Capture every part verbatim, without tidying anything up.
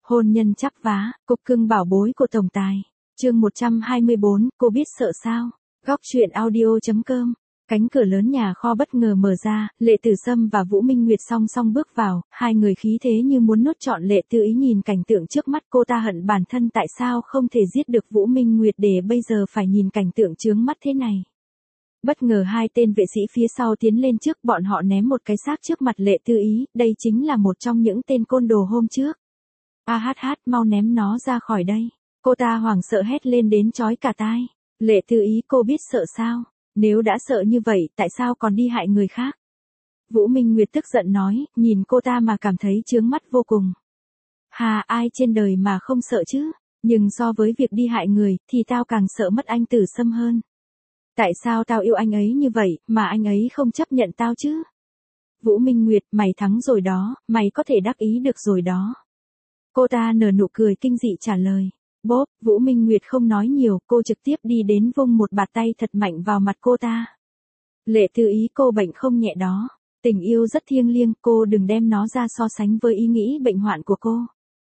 Hôn nhân chắp vá, cục cưng bảo bối của tổng tài. Chương một trăm hai mươi bốn, cô biết sợ sao? Góc truyện audio chấm com. Cánh cửa lớn nhà kho bất ngờ mở ra, Lệ Tử Sâm và Vũ Minh Nguyệt song song bước vào, hai người khí thế như muốn nuốt trọn Lệ Tư Ý nhìn cảnh tượng trước mắt, cô ta hận bản thân tại sao không thể giết được Vũ Minh Nguyệt để bây giờ phải nhìn cảnh tượng chướng mắt thế này. Bất ngờ hai tên vệ sĩ phía sau tiến lên trước, bọn họ ném một cái xác trước mặt Lệ Tư Ý, đây chính là một trong những tên côn đồ hôm trước. A hát hát, mau ném nó ra khỏi đây. Cô ta hoảng sợ hét lên đến chói cả tai. Lệ Tư Ý, cô biết sợ sao? Nếu đã sợ như vậy, tại sao còn đi hại người khác? Vũ Minh Nguyệt tức giận nói, nhìn cô ta mà cảm thấy chướng mắt vô cùng. Hà, ai trên đời mà không sợ chứ? Nhưng so với việc đi hại người, thì tao càng sợ mất anh Tử Sâm hơn. Tại sao tao yêu anh ấy như vậy, mà anh ấy không chấp nhận tao chứ? Vũ Minh Nguyệt, mày thắng rồi đó, mày có thể đắc ý được rồi đó. Cô ta nở nụ cười kinh dị trả lời. Bốp, Vũ Minh Nguyệt không nói nhiều, cô trực tiếp đi đến vung một bạt tay thật mạnh vào mặt cô ta. Lệ Tư Ý, cô bệnh không nhẹ đó. Tình yêu rất thiêng liêng, cô đừng đem nó ra so sánh với ý nghĩ bệnh hoạn của cô.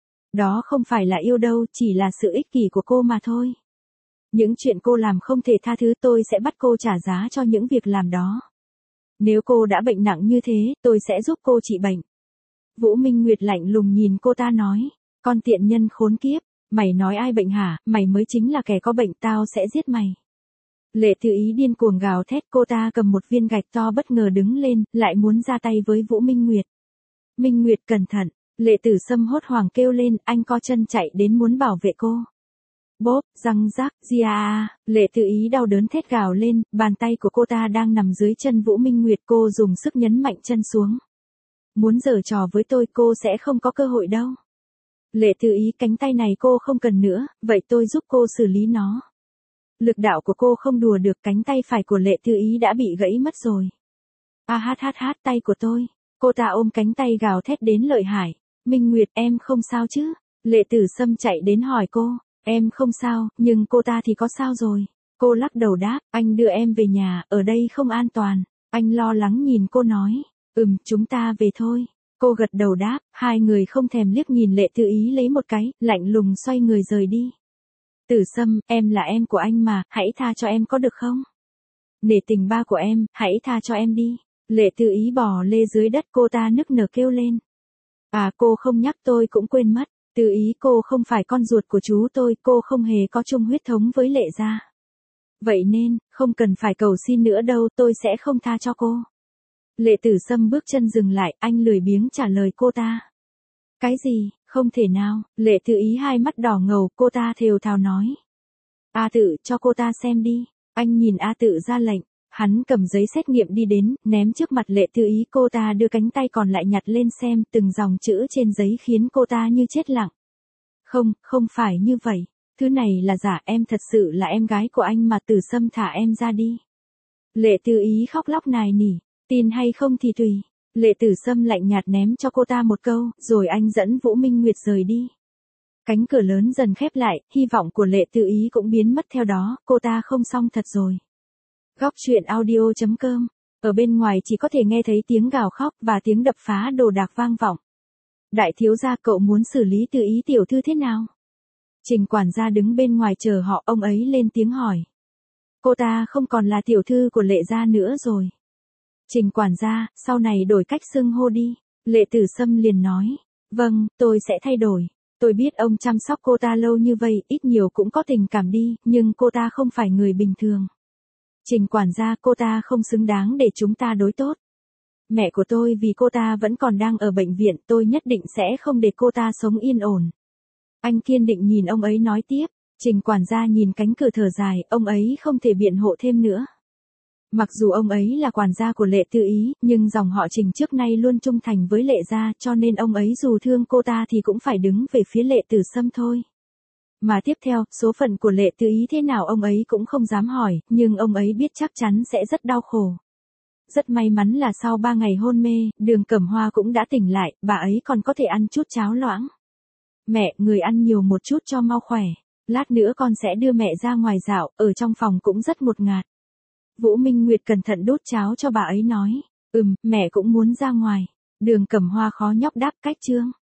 Đó không phải là yêu đâu, chỉ là sự ích kỷ của cô mà thôi. Những chuyện cô làm không thể tha thứ, tôi sẽ bắt cô trả giá cho những việc làm đó. Nếu cô đã bệnh nặng như thế, tôi sẽ giúp cô trị bệnh. Vũ Minh Nguyệt lạnh lùng nhìn cô ta nói, con tiện nhân khốn kiếp, mày nói ai bệnh hả, mày mới chính là kẻ có bệnh, tao sẽ giết mày. Lệ Tư Ý điên cuồng gào thét, cô ta cầm một viên gạch to bất ngờ đứng lên, lại muốn ra tay với Vũ Minh Nguyệt. Minh Nguyệt cẩn thận, Lệ Tử Sâm hốt hoảng kêu lên, anh co chân chạy đến muốn bảo vệ cô. Bốp, răng rắc, gia a, Lệ Tư Ý đau đớn thét gào lên, bàn tay của cô ta đang nằm dưới chân Vũ Minh Nguyệt, cô dùng sức nhấn mạnh chân xuống. Muốn giở trò với tôi, cô sẽ không có cơ hội đâu. Lệ Tư Ý, cánh tay này cô không cần nữa, vậy tôi giúp cô xử lý nó. Lực đạo của cô không đùa được, cánh tay phải của Lệ Tư Ý đã bị gãy mất rồi. A hát hát hát, tay của tôi. Cô ta ôm cánh tay gào thét đến lợi hại. Minh Nguyệt, em không sao chứ? Lệ Tử Sâm chạy đến hỏi cô. Em không sao, nhưng cô ta thì có sao rồi. Cô lắc đầu đáp, anh đưa em về nhà, ở đây không an toàn. Anh lo lắng nhìn cô nói, ừm, chúng ta về thôi. Cô gật đầu đáp, hai người không thèm liếc nhìn Lệ Tư Ý lấy một cái, lạnh lùng xoay người rời đi. Tử Sâm, em là em của anh mà, hãy tha cho em có được không? Nể tình ba của em, hãy tha cho em đi. Lệ Tư Ý bò lê dưới đất, cô ta nức nở kêu lên. À, cô không nhắc tôi cũng quên mất. Tư Ý, cô không phải con ruột của chú tôi, cô không hề có chung huyết thống với Lệ gia. Vậy nên, không cần phải cầu xin nữa đâu, tôi sẽ không tha cho cô. Lệ Tử Sâm bước chân dừng lại, anh lười biếng trả lời cô ta. Cái gì, không thể nào, Lệ Tư Ý hai mắt đỏ ngầu, cô ta thều thào nói. A Tự, cho cô ta xem đi. Anh nhìn A Tự ra lệnh, hắn cầm giấy xét nghiệm đi đến, ném trước mặt Lệ Tư Ý, cô ta đưa cánh tay còn lại nhặt lên xem, từng dòng chữ trên giấy khiến cô ta như chết lặng. Không, không phải như vậy, thứ này là giả, em thật sự là em gái của anh mà, Tử Sâm thả em ra đi. Lệ Tư Ý khóc lóc nài nỉ, tin hay không thì tùy. Lệ Tử Sâm lạnh nhạt ném cho cô ta một câu, rồi anh dẫn Vũ Minh Nguyệt rời đi. Cánh cửa lớn dần khép lại, hy vọng của Lệ Tư Ý cũng biến mất theo đó, cô ta không xong thật rồi. Góc truyện audio chấm com. Ở bên ngoài chỉ có thể nghe thấy tiếng gào khóc và tiếng đập phá đồ đạc vang vọng. Đại thiếu gia, cậu muốn xử lý Tư Ý tiểu thư thế nào? Trình quản gia đứng bên ngoài chờ họ, ông ấy lên tiếng hỏi. Cô ta không còn là tiểu thư của Lệ gia nữa rồi. Trình quản gia, sau này đổi cách xưng hô đi. Lệ Tử Sâm liền nói. Vâng, tôi sẽ thay đổi. Tôi biết ông chăm sóc cô ta lâu như vậy, ít nhiều cũng có tình cảm đi, nhưng cô ta không phải người bình thường. Trình quản gia, cô ta không xứng đáng để chúng ta đối tốt. Mẹ của tôi vì cô ta vẫn còn đang ở bệnh viện, tôi nhất định sẽ không để cô ta sống yên ổn. Anh kiên định nhìn ông ấy nói tiếp. Trình quản gia nhìn cánh cửa thở dài, ông ấy không thể biện hộ thêm nữa. Mặc dù ông ấy là quản gia của Lệ Tư Ý, nhưng dòng họ Trình trước nay luôn trung thành với Lệ gia, cho nên ông ấy dù thương cô ta thì cũng phải đứng về phía Lệ Tử Sâm thôi. Mà tiếp theo, số phận của Lệ Tư Ý thế nào ông ấy cũng không dám hỏi, nhưng ông ấy biết chắc chắn sẽ rất đau khổ. Rất may mắn là sau ba ngày hôn mê, Đường Cẩm Hoa cũng đã tỉnh lại, bà ấy còn có thể ăn chút cháo loãng. Mẹ, người ăn nhiều một chút cho mau khỏe. Lát nữa con sẽ đưa mẹ ra ngoài dạo, ở trong phòng cũng rất ngột ngạt. Vũ Minh Nguyệt cẩn thận đút cháo cho bà ấy nói. Ừm, mẹ cũng muốn ra ngoài. Đường Cẩm Hoa khó nhọc đáp, cách chương.